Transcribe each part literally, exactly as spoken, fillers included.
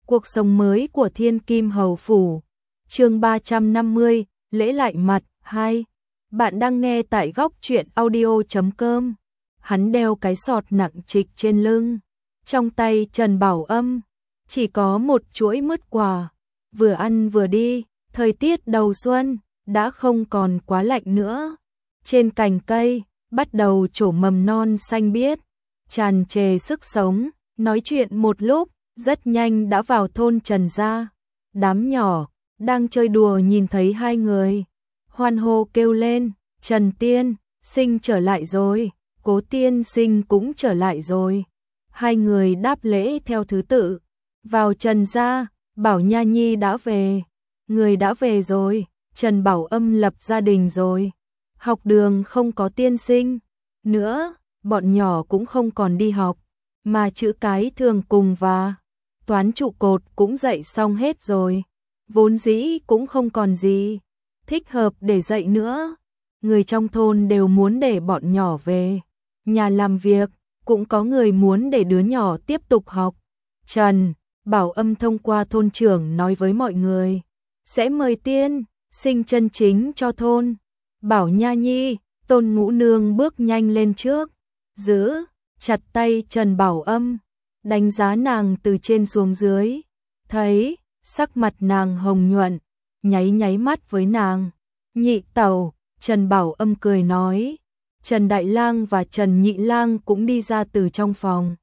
Cuộc sống mới của Thiên Kim Hầu Phủ. Chương ba trăm năm mươi, lễ lại mặt hai. Bạn đang nghe tại góc truyện audio chấm com. Hắn đeo cái sọt nặng trịch trên lưng, trong tay Trần Bảo Âm chỉ có một chuỗi mứt quà, vừa ăn vừa đi. Thời tiết đầu xuân đã không còn quá lạnh nữa. Trên cành cây bắt đầu trổ mầm non xanh biếc, tràn trề sức sống. Nói chuyện một lúc, rất nhanh đã vào thôn Trần gia. Đám nhỏ đang chơi đùa nhìn thấy hai người, hoan hô kêu lên: Trần tiên sinh trở lại rồi, Cố tiên sinh cũng trở lại rồi. Hai người đáp lễ theo thứ tự. Vào Trần gia, Bảo Nha Nhi đã về. Người đã về rồi, Trần Bảo Âm lập gia đình rồi. Học đường không có tiên sinh nữa, bọn nhỏ cũng không còn đi học, mà chữ cái thường cùng và toán trụ cột cũng dạy xong hết rồi. Vốn dĩ cũng không còn gì thích hợp để dạy nữa. Người trong thôn đều muốn để bọn nhỏ về nhà làm việc, cũng có người muốn để đứa nhỏ tiếp tục học. Trần Bảo Âm thông qua thôn trưởng nói với mọi người, sẽ mời tiên sinh chân chính cho thôn. Bảo Nha Nhi, Tôn Ngũ Nương bước nhanh lên trước, giữ chặt tay Trần Bảo Âm, đánh giá nàng từ trên xuống dưới. Thấy sắc mặt nàng hồng nhuận, nháy nháy mắt với nàng. Nhị tẩu, Trần Bảo Âm cười nói. Trần Đại Lang và Trần Nhị Lang cũng đi ra từ trong phòng,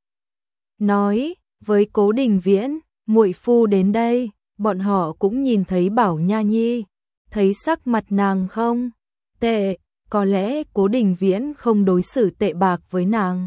nói với Cố Đình Viễn, muội phu đến đây. Bọn họ cũng nhìn thấy Bảo Nha Nhi, thấy sắc mặt nàng không tệ, có lẽ Cố Đình Viễn không đối xử tệ bạc với nàng.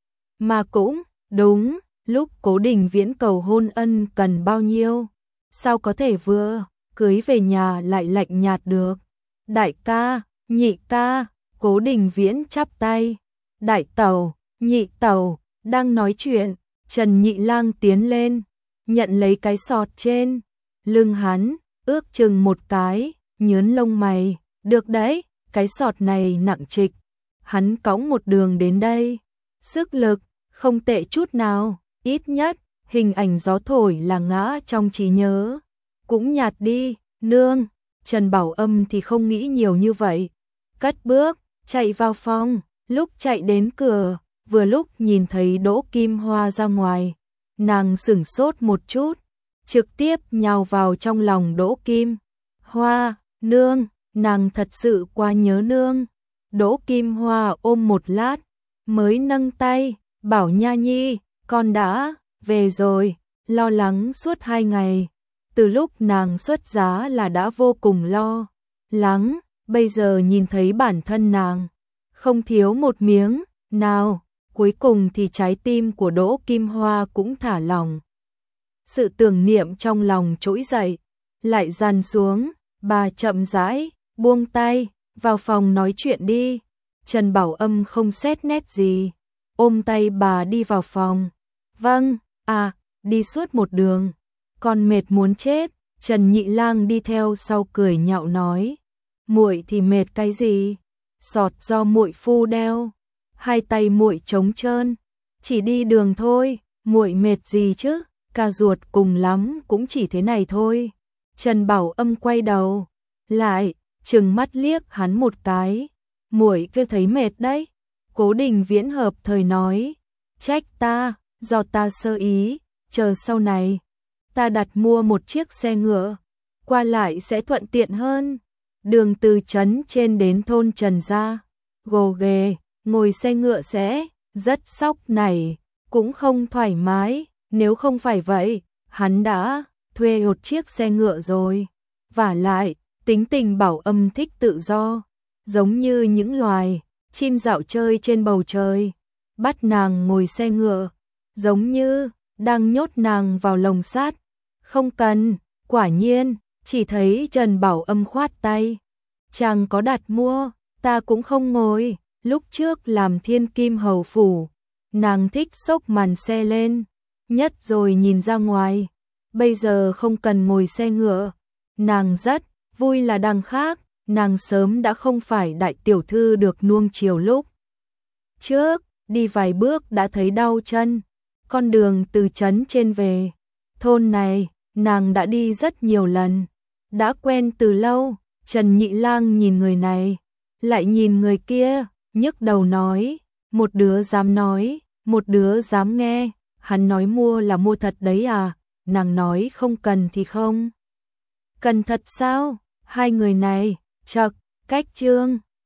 Mà cũng đúng, lúc Cố Đình Viễn cầu hôn ân cần bao nhiêu, sao có thể vừa cưới về nhà lại lạnh nhạt được. Đại ca, nhị ca, Cố Đình Viễn chắp tay. Đại tẩu, nhị tẩu, đang nói chuyện, Trần Nhị Lang tiến lên, nhận lấy cái sọt trên lưng hắn, ước chừng một cái, nhớn lông mày. Được đấy, cái sọt này nặng trịch, hắn cõng một đường đến đây, sức lực không tệ chút nào. Ít nhất hình ảnh gió thổi là ngã trong trí nhớ cũng nhạt đi. Nương, Trần Bảo Âm thì không nghĩ nhiều như vậy, cất bước chạy vào phòng. Lúc chạy đến cửa, vừa lúc nhìn thấy Đỗ Kim Hoa ra ngoài, nàng sửng sốt một chút, trực tiếp nhào vào trong lòng Đỗ Kim Hoa. Nương, nàng thật sự quá nhớ nương. Đỗ Kim Hoa ôm một lát, mới nâng tay, Bảo Nha Nhi, con đã về rồi. Lo lắng suốt hai ngày, từ lúc nàng xuất giá là đã vô cùng lo lắng, bây giờ nhìn thấy bản thân nàng không thiếu một miếng nào, cuối cùng thì trái tim của Đỗ Kim Hoa cũng thả lỏng. Sự tưởng niệm trong lòng trỗi dậy, lại dằn xuống. Bà chậm rãi buông tay, vào phòng nói chuyện đi. Trần Bảo Âm không xét nét gì, ôm tay bà đi vào phòng. Vâng, à, đi suốt một đường, con mệt muốn chết. Trần Nhị Lang đi theo sau cười nhạo nói, muội thì mệt cái gì, sọt do muội phu đeo, hai tay muội trống trơn, chỉ đi đường thôi, muội mệt gì chứ, ca ruột cùng lắm cũng chỉ thế này thôi. Trần Bảo Âm quay đầu lại, trừng mắt liếc hắn một cái, muội cứ thấy mệt đấy. Cố Đình Viễn hợp thời nói, trách ta, do ta sơ ý, chờ sau này ta đặt mua một chiếc xe ngựa, qua lại sẽ thuận tiện hơn. Đường từ trấn trên đến thôn Trần gia gồ ghề, ngồi xe ngựa sẽ rất sóc nảy, cũng không thoải mái. Nếu không phải vậy, hắn đã thuê một chiếc xe ngựa rồi. Vả lại, tính tình Bảo Âm thích tự do, giống như những loài chim dạo chơi trên bầu trời. Bắt nàng ngồi xe ngựa, giống như đang nhốt nàng vào lồng sắt. Không cần. Quả nhiên, chỉ thấy Trần Bảo Âm khoát tay, chàng có đặt mua, ta cũng không ngồi. Lúc trước làm Thiên Kim Hầu Phủ, nàng thích xốc màn xe lên nhất rồi nhìn ra ngoài. Bây giờ không cần ngồi xe ngựa, nàng rất vui là đằng khác. Nàng sớm đã không phải đại tiểu thư được nuông chiều lúc trước, đi vài bước đã thấy đau chân. Con đường từ trấn trên về thôn này, nàng đã đi rất nhiều lần, đã quen từ lâu. Trần Nhị Lang nhìn người này, lại nhìn người kia, nhức đầu nói, một đứa dám nói, một đứa dám nghe, hắn nói mua là mua thật đấy à, nàng nói không cần thì không. Cần thật sao? Hai người này, chậc, cách trương.